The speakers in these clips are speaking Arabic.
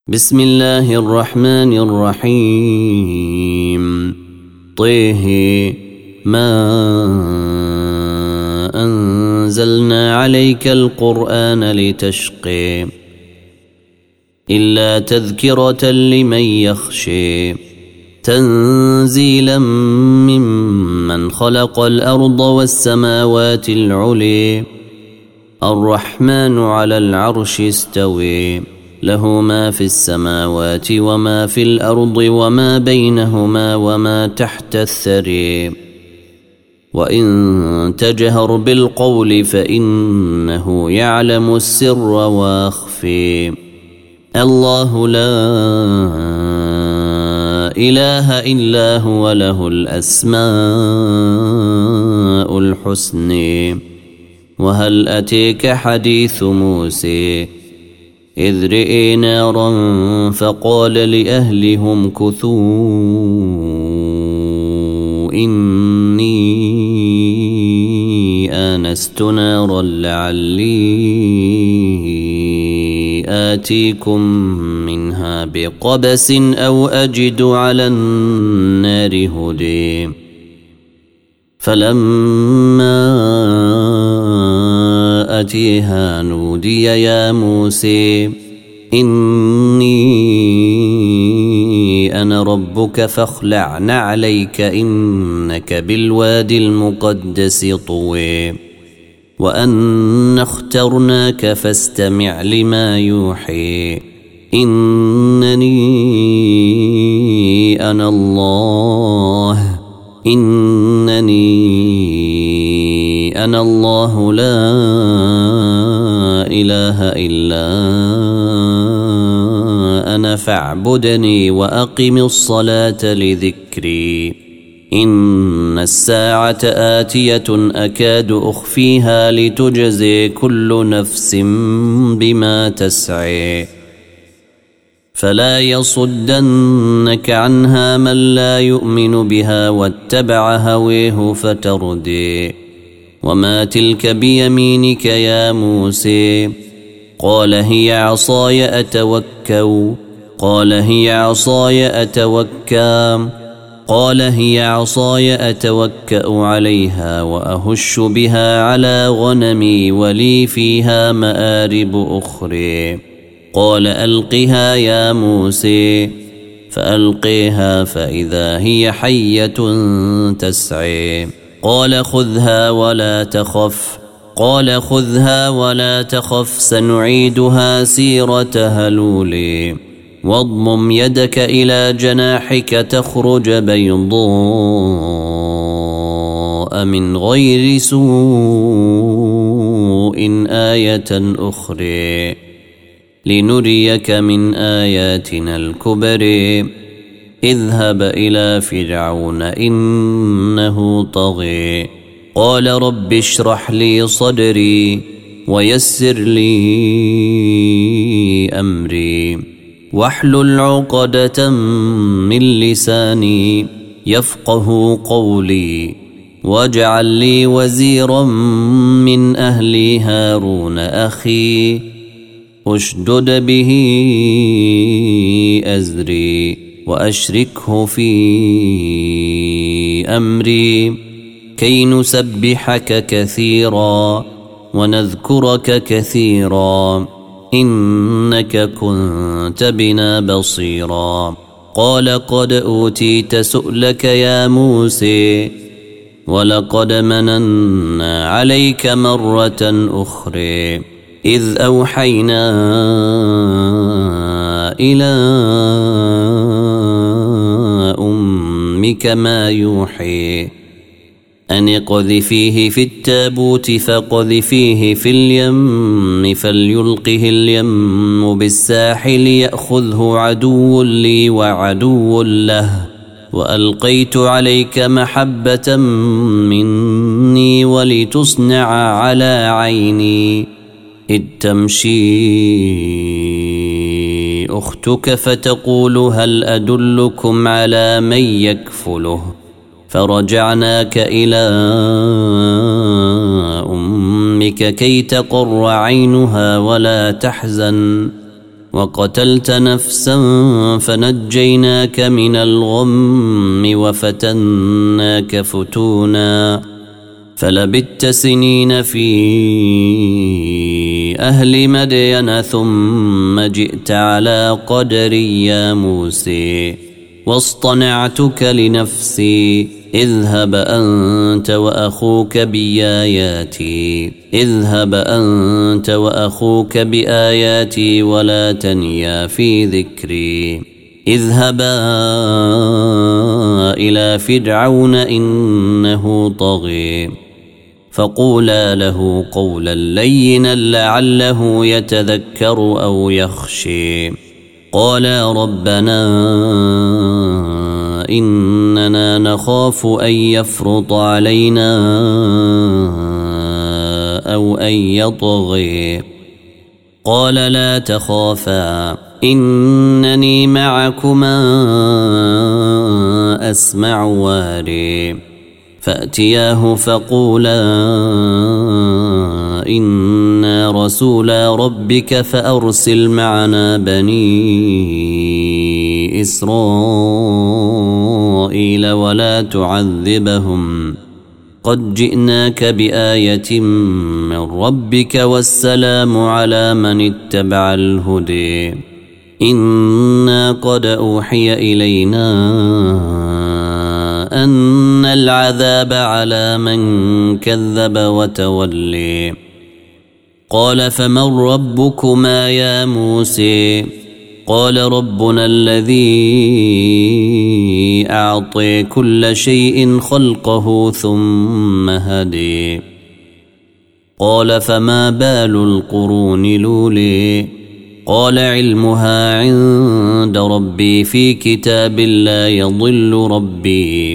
بسم الله الرحمن الرحيم. طه ما أنزلنا عليك القرآن لتشقي إلا تذكرة لمن يخشي تنزيلا ممن خلق الأرض والسماوات العلي الرحمن على العرش استوي له ما في السماوات وما في الأرض وما بينهما وما تحت الثري وإن تجهر بالقول فإنه يعلم السر وأخفي الله لا إله إلا هو له الأسماء الحسنى. وهل أتيك حديث موسى إذ رئي نارا فقال لأهلهم كثوا إني آنست نارا لعلي آتيكم منها بقبس أو أجد على النار هدي. فلما أتيها نودي يا موسى إني أنا ربك فاخلع نعليك إنك بالوادي المقدس طوي وأنا اخترناك فاستمع لما يوحي إنني أنا الله لا إله إلا أنا فاعبدني وأقم الصلاة لذكري إن الساعة آتية أكاد أخفيها لتجزي كل نفس بما تسعي فلا يصدنك عنها من لا يؤمن بها واتبع هويه فتردي. وما تلك بيمينك يا موسى قال هي عصاي أتوكأ عليها وأهش بها على غنمي ولي فيها مآرب أخرى. قال ألقها يا موسى فألقيها فإذا هي حية تسعي قال خذها ولا تخف سنعيدها سيرتها الأولى واضمم يدك إلى جناحك تخرج بيضاء من غير سوء آية أخرى لنريك من آياتنا الكبر. اذهب إلى فرعون إنه طغى قال رب اشرح لي صدري ويسر لي أمري واحلل عقدة من لساني يفقه قولي واجعل لي وزيرا من أهلي هارون أخي أشدد به أزري وأشركه في أمري كي نسبحك كثيرا ونذكرك كثيرا إنك كنت بنا بصيرا. قال قد أوتيت سؤلك يا موسى ولقد مننا عليك مرة أخرى إذ أوحينا إلى أمك ما يوحي أن اقذفيه في التابوت فاقذفيه في اليم فليلقه اليم بالساحل يأخذه عدو لي وعدو له وألقيت عليك محبة مني ولتصنع على عيني إذ تمشي أختك فتقول هل أدلكم على من يكفله فرجعناك إلى أمك كي تقر عينها ولا تحزن وقتلت نفسا فنجيناك من الغم وفتناك فتونا فلبثت سنين في أهل مدين ثم جئت على قدري يا موسى واصطنعتك لنفسي اذهب أنت وأخوك بآياتي ولا تنيا في ذكري اذهبا إلى فرعون إنه طغي فقولا له قولا لينا لعله يتذكر أو يخشي قالا ربنا إننا نخاف أن يفرط علينا أو أن يطغي قال لا تخافا إنني معكما أسمع واري فأتياه فقولا إنا رسولا ربك فأرسل معنا بني إسرائيل ولا تعذبهم قد جئناك بآية من ربك والسلام على من اتبع الهدي إنا قد أوحي إلينا أن العذاب على من كذب وتولي قال فمن ربكما يا موسى قال ربنا الذي أعطي كل شيء خلقه ثم هدي قال فما بال القرون الأولي قال علمها عند ربي في كتاب لا يضل ربي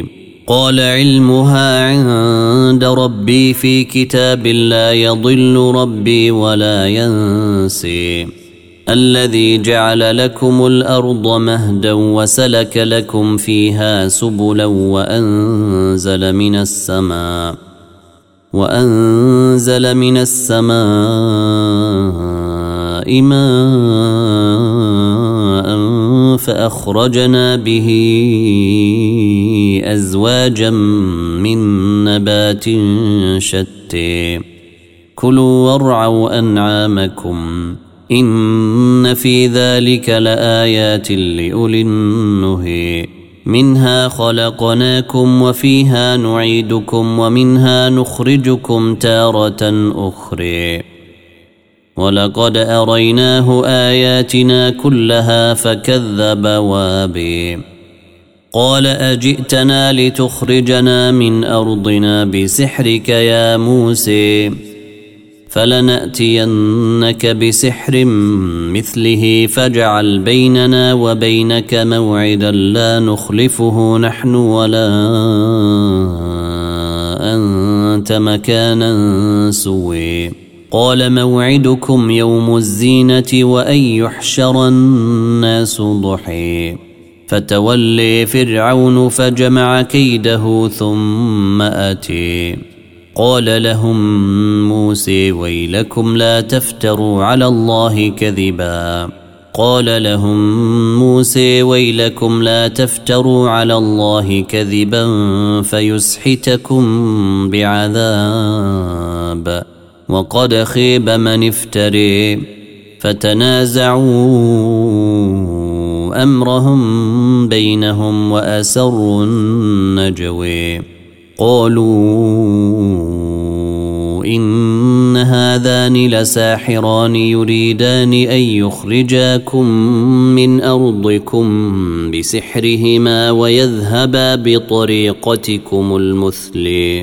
ولا ينسي الذي جعل لكم الأرض مهدا وسلك لكم فيها سبلا وأنزل من السماء ماء فأخرجنا به أزواجا من نبات شتى كلوا وارعوا أنعامكم إن في ذلك لآيات لأولي النهي منها خلقناكم وفيها نعيدكم ومنها نخرجكم تارة أخرى ولقد أريناه آياتنا كلها فكذب وابي قال أجئتنا لتخرجنا من أرضنا بسحرك يا موسى فلنأتينك بسحر مثله فاجعل بيننا وبينك موعدا لا نخلفه نحن ولا أنت مكانا سوي قال موعدكم يوم الزينة وأن يحشر الناس ضحي فتولي فرعون فجمع كيده ثم أتي قال لهم موسى ويلكم لا تفتروا على الله كذبا فيسحتكم بعذاب وقد خيب من افتري فتنازعوا أمرهم بينهم وأسروا النجوي قالوا إن هذان لساحران يريدان أن يخرجاكم من أرضكم بسحرهما ويذهبا بطريقتكم المثلي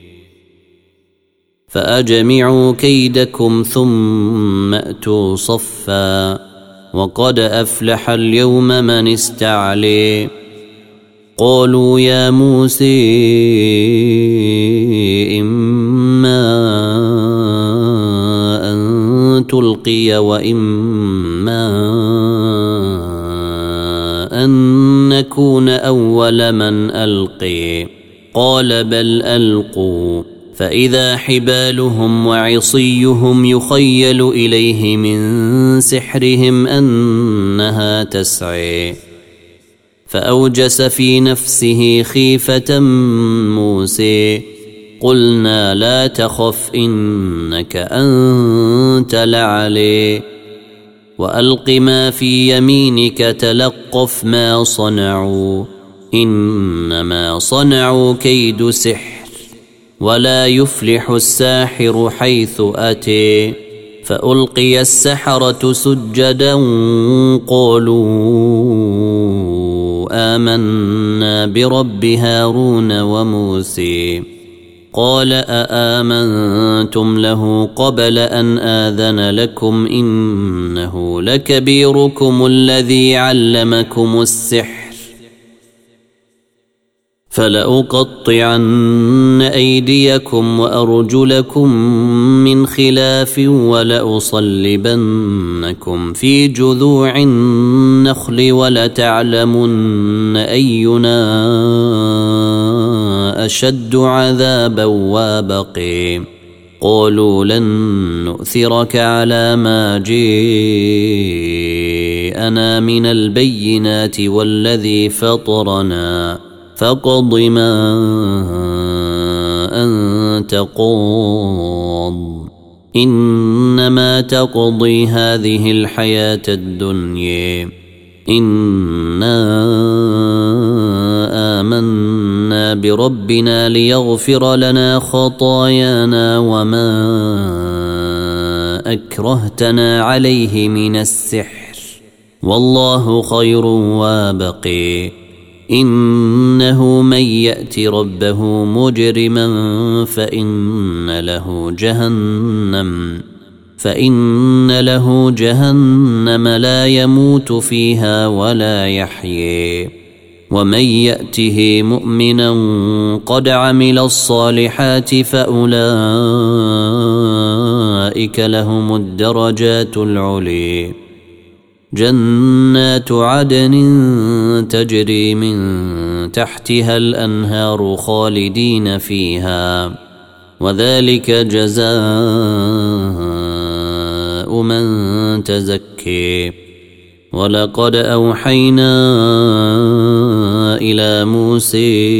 فأجمعوا كيدكم ثم أتوا صفا وقد أفلح اليوم من استعلي قالوا يا موسى إما أن تلقي وإما أن نكون أول من ألقي قال بل ألقوا فإذا حبالهم وعصيهم يخيل إليه من سحرهم أنها تسعي فأوجس في نفسه خيفة موسى قلنا لا تخف إنك أنت الأعلى وألق ما في يمينك تلقف ما صنعوا إنما صنعوا كيد سحر ولا يفلح الساحر حيث أتي فألقي السحرة سجدا قالوا آمنا برب هارون وموسى قال أآمنتم له قبل أن آذن لكم إنه لكبيركم الذي علمكم السحر فلأقطعن أيديكم وأرجلكم من خلاف ولأصلبنكم في جذوع النخل ولتعلمن أينا أشد عذابا وابقي قالوا لن نؤثرك على ما جاءنا من البينات والذي فطرنا فاقض ما أنت قاض إنما تقضي هذه الحياة الدنيا إنا آمنا بربنا ليغفر لنا خطايانا وما أكرهتنا عليه من السحر والله خير وابقي إنه من يأت ربه مجرما فإن له جهنم لا يموت فيها ولا يحيي ومن يأته مؤمنا قد عمل الصالحات فأولئك لهم الدرجات العلي جنات عدن تجري من تحتها الأنهار خالدين فيها وذلك جزاء من تزكي ولقد أوحينا إلى موسى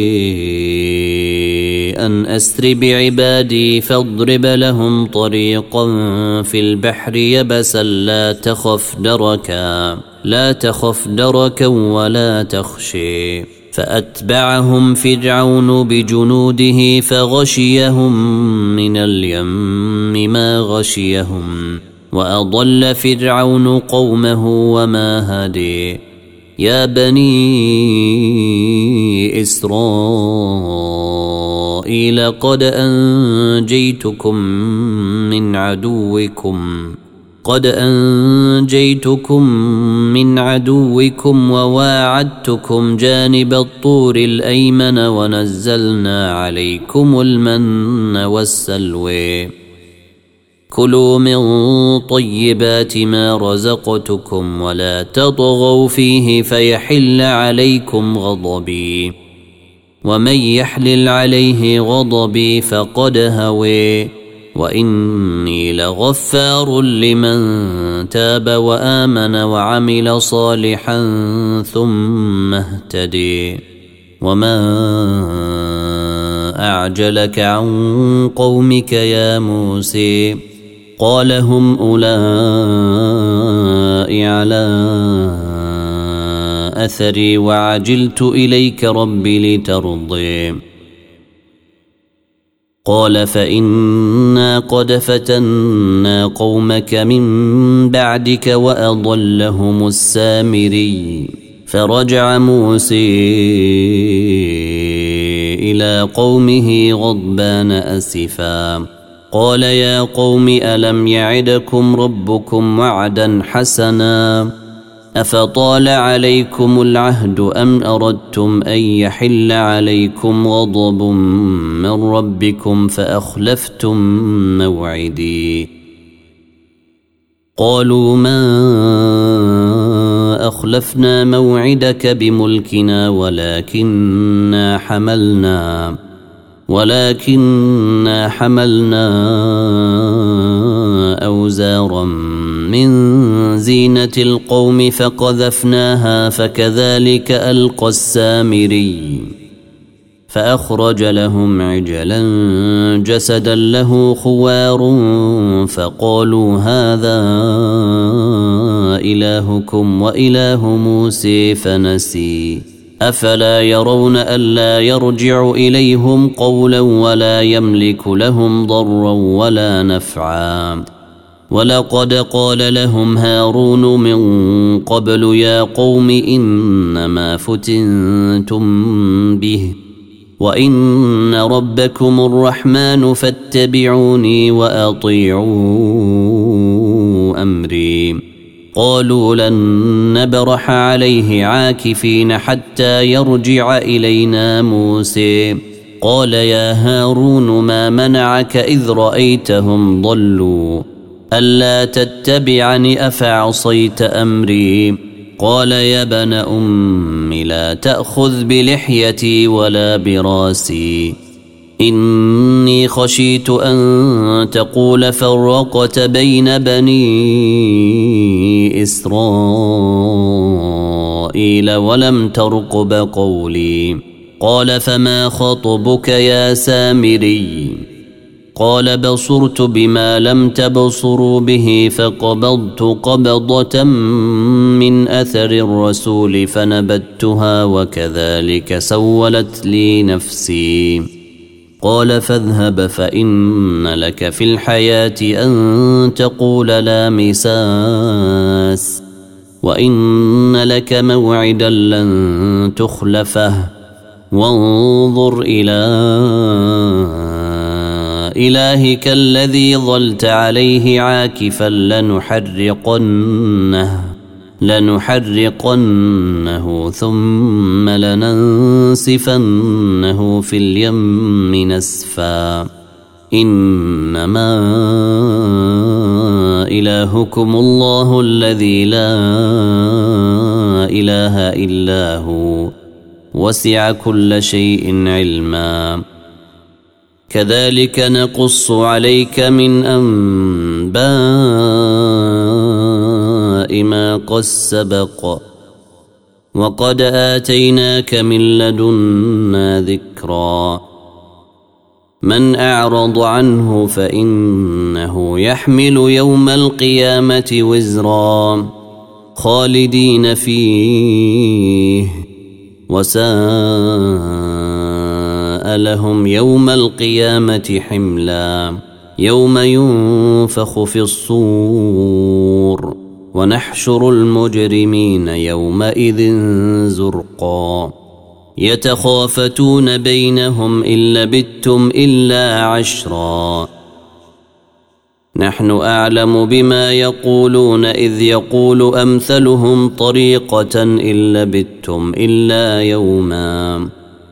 أن أسر بعبادي فاضرب لهم طريقا في البحر يبسا لا تخف دركا ولا تخشي فأتبعهم فرعون بجنوده فغشيهم من اليم ما غشيهم وأضل فرعون قومه وما هدي يا بني إسرائيل قد أنجيتكم من عدوكم وواعدتكم جانب الطور الأيمن ونزلنا عليكم المن والسلوى كلوا من طيبات ما رزقتكم ولا تطغوا فيه فيحل عليكم غضبي ومن يحلل عليه غضبي فقد هوي وإني لغفار لمن تاب وآمن وعمل صالحا ثم اهتدي وما أعجلك عن قومك يا موسى قال هم أولئك على أثري وعجلت إليك ربي لترضي قال فإنا قد فتنا قومك من بعدك وأضلهم السامري فرجع موسى إلى قومه غضبان أسفا قال يا قوم ألم يعدكم ربكم وعدا حسنا أفطال عليكم العهد أم أردتم أن يحل عليكم غضب من ربكم فأخلفتم موعدي قالوا ما أخلفنا موعدك بملكنا ولكننا ولكننا حملنا أوزارا من زينة القوم فقذفناها فكذلك ألقى السامري فأخرج لهم عجلا جسدا له خوار فقالوا هذا إلهكم وإله موسى فنسي أفلا يرون ألا يرجع إليهم قولا ولا يملك لهم ضرا ولا نفعا ولقد قال لهم هارون من قبل يا قوم إنما فتنتم به وإن ربكم الرحمن فاتبعوني وأطيعوا أمري قالوا لن نبرح عليه عاكفين حتى يرجع إلينا موسى قال يا هارون ما منعك إذ رأيتهم ضلوا ألا تتبعني أفعصيت أمري قال يا ابن أم لا تأخذ بلحيتي ولا براسي إني خشيت أن تقول فرقت بين بني إسرائيل ولم ترقب قولي قال فما خطبك يا سامري قال بصرت بما لم تبصروا به فقبضت قبضة من أثر الرسول فنبتها وكذلك سولت لي نفسي قال فاذهب فإن لك في الحياة أن تقول لا مساس وإن لك موعدا لن تخلفه وانظر إلى إلهك الذي ظلت عليه عاكفا لنحرقنه ثم لننسفنه في اليم نسفا إنما إلهكم الله الذي لا إله إلا هو وسع كل شيء علما كذلك نقص عليك من أنباء ما قد سبق وقد آتيناك من لدنا ذكرا من أعرض عنه فإنه يحمل يوم القيامة وزرا خالدين فيه وساء لهم يوم القيامة حملا يوم ينفخ في الصور ونحشر المجرمين يومئذ زرقا يتخافتون بينهم إن لبثتم إلا عشرا نحن أعلم بما يقولون إذ يقول أمثلهم طريقة إن لبثتم إلا يوما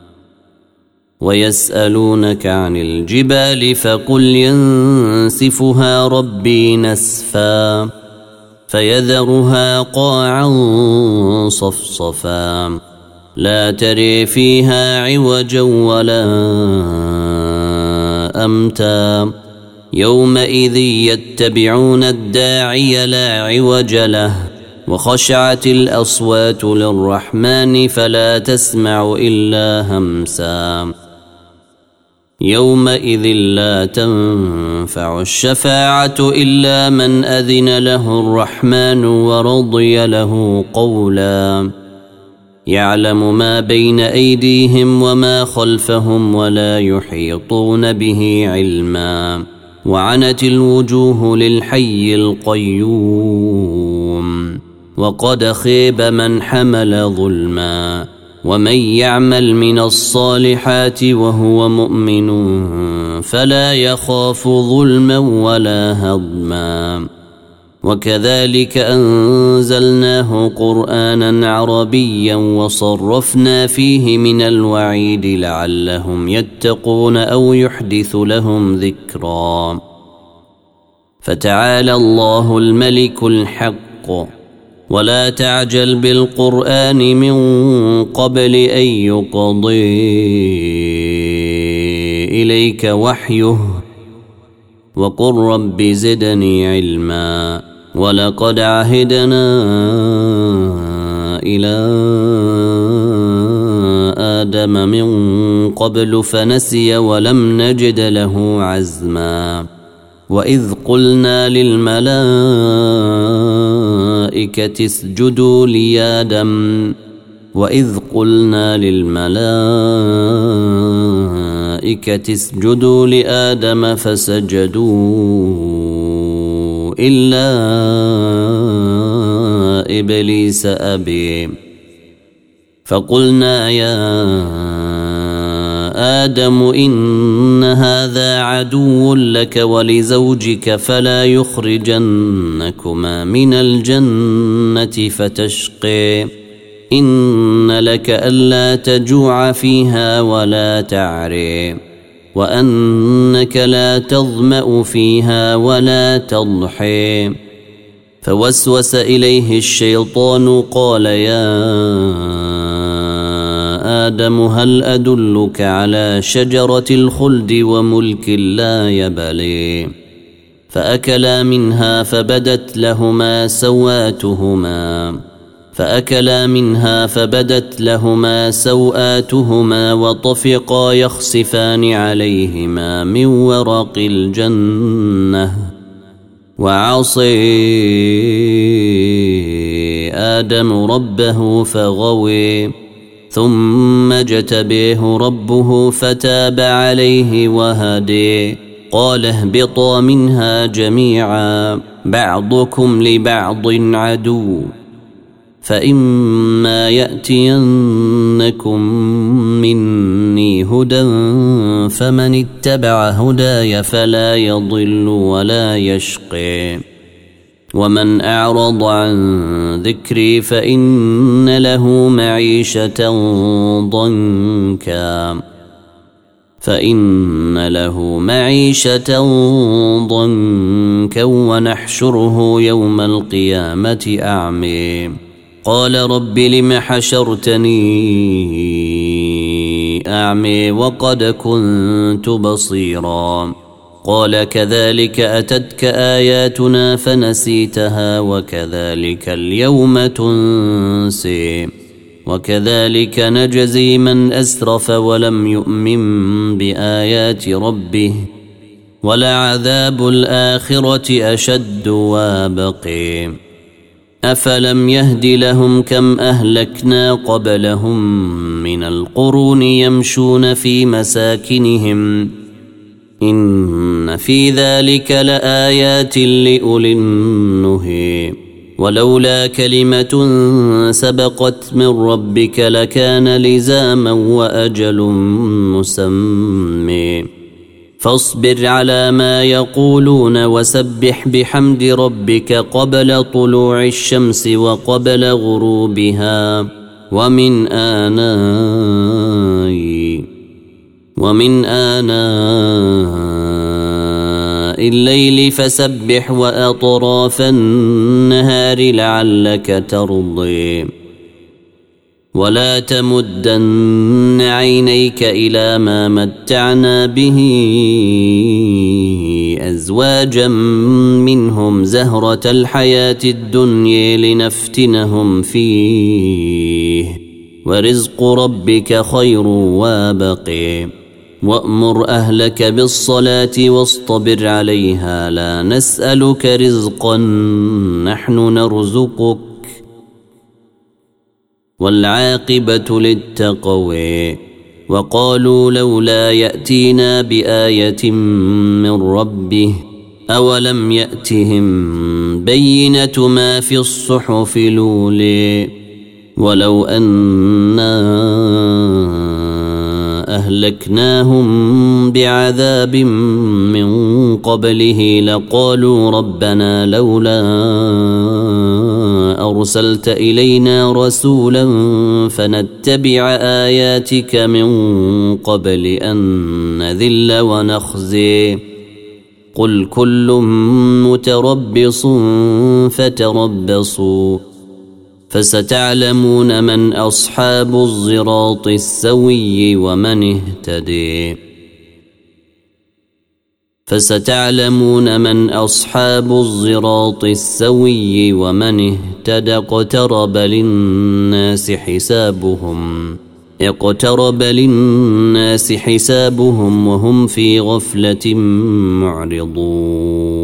ويسألونك عن الجبال فقل ينسفها ربي نسفا فيذرها قاعا صفصفا لا تري فيها عوجا ولا أمتا يومئذ يتبعون الداعي لا عوج له وخشعت الأصوات للرحمن فلا تسمع إلا همسا يومئذ لا تنفع الشفاعة إلا من أذن له الرحمن ورضي له قولا يعلم ما بين أيديهم وما خلفهم ولا يحيطون به علما وعنت الوجوه للحي القيوم وقد خيب من حمل ظلما ومن يعمل من الصالحات وهو مؤمن فلا يخاف ظلما ولا هضما وكذلك أنزلناه قرآنا عربيا وصرفنا فيه من الوعيد لعلهم يتقون أو يحدث لهم ذكرا فتعالى الله الملك الحق ولا تعجل بالقرآن من قبل أن يقضي إليك وحيه وقل رب زدني علما ولقد عهدنا إلى آدم من قبل فنسي ولم نجد له عزما وإذ قلنا للملائكة اسجدوا لآدم فسجدوا إلا إبليس أبي فقلنا يا آدم إن هذا عدو لك ولزوجك فلا يخرجنكما من الجنة فتشقي إن لك ألا تجوع فيها ولا تعري وأنك لا تظمأ فيها ولا تضحي فوسوس إليه الشيطان قال يا آدم هل أدلك على شجرة الخلد وملك لا يبلي فأكلا منها فبدت لهما سوآتهما وطفقا يخصفان عليهما من ورق الجنة وعصي آدم ربه فغوي ثم اجتبيه ربه فتاب عليه وهدي قال اهبطا منها جميعا بعضكم لبعض عدو فإما يأتينكم مني هدى فمن اتبع هداي فلا يضل ولا يشقي ومن أعرض عن ذكري فإن له معيشة ضنكا ونحشره يوم القيامة أعمي قال رب لم حشرتني أعمي وقد كنت بصيرا قال كذلك أتتك آياتنا فنسيتها وكذلك اليوم تنسي وكذلك نجزي من أسرف ولم يؤمن بآيات ربه ولعذاب الآخرة أشد وابقي أفلم يهد لهم كم أهلكنا قبلهم من القرون يمشون في مساكنهم إن في ذلك لآيات لأولي النهي ولولا كلمة سبقت من ربك لكان لزاما وأجل مسمى فاصبر على ما يقولون وسبح بحمد ربك قبل طلوع الشمس وقبل غروبها ومن آناء الليل فسبح وأطراف النهار لعلك ترضي ولا تمدن عينيك إلى ما متعنا به أزواجا منهم زهرة الحياة الدنيا لنفتنهم فيه ورزق ربك خير وابقي وأمر أهلك بالصلاة واصطبر عليها لا نسألك رزقا نحن نرزقك والعاقبة للتقوى وقالوا لولا يأتينا بآية من ربه أولم يأتهم بينة ما في الصحف الأولى ولو أنا أهلكناهم بعذاب من قبله لقالوا ربنا لولا أرسلت إلينا رسولا فنتبع آياتك من قبل أن نذل ونخزي قل كل متربص فتربصوا فستعلمون من أصحاب الصراط السوي ومن اهتدي فستعلمون من أصحاب الصراط السوي ومن اهتدى. اقترب للناس حسابهم وهم في غفلة معرضون.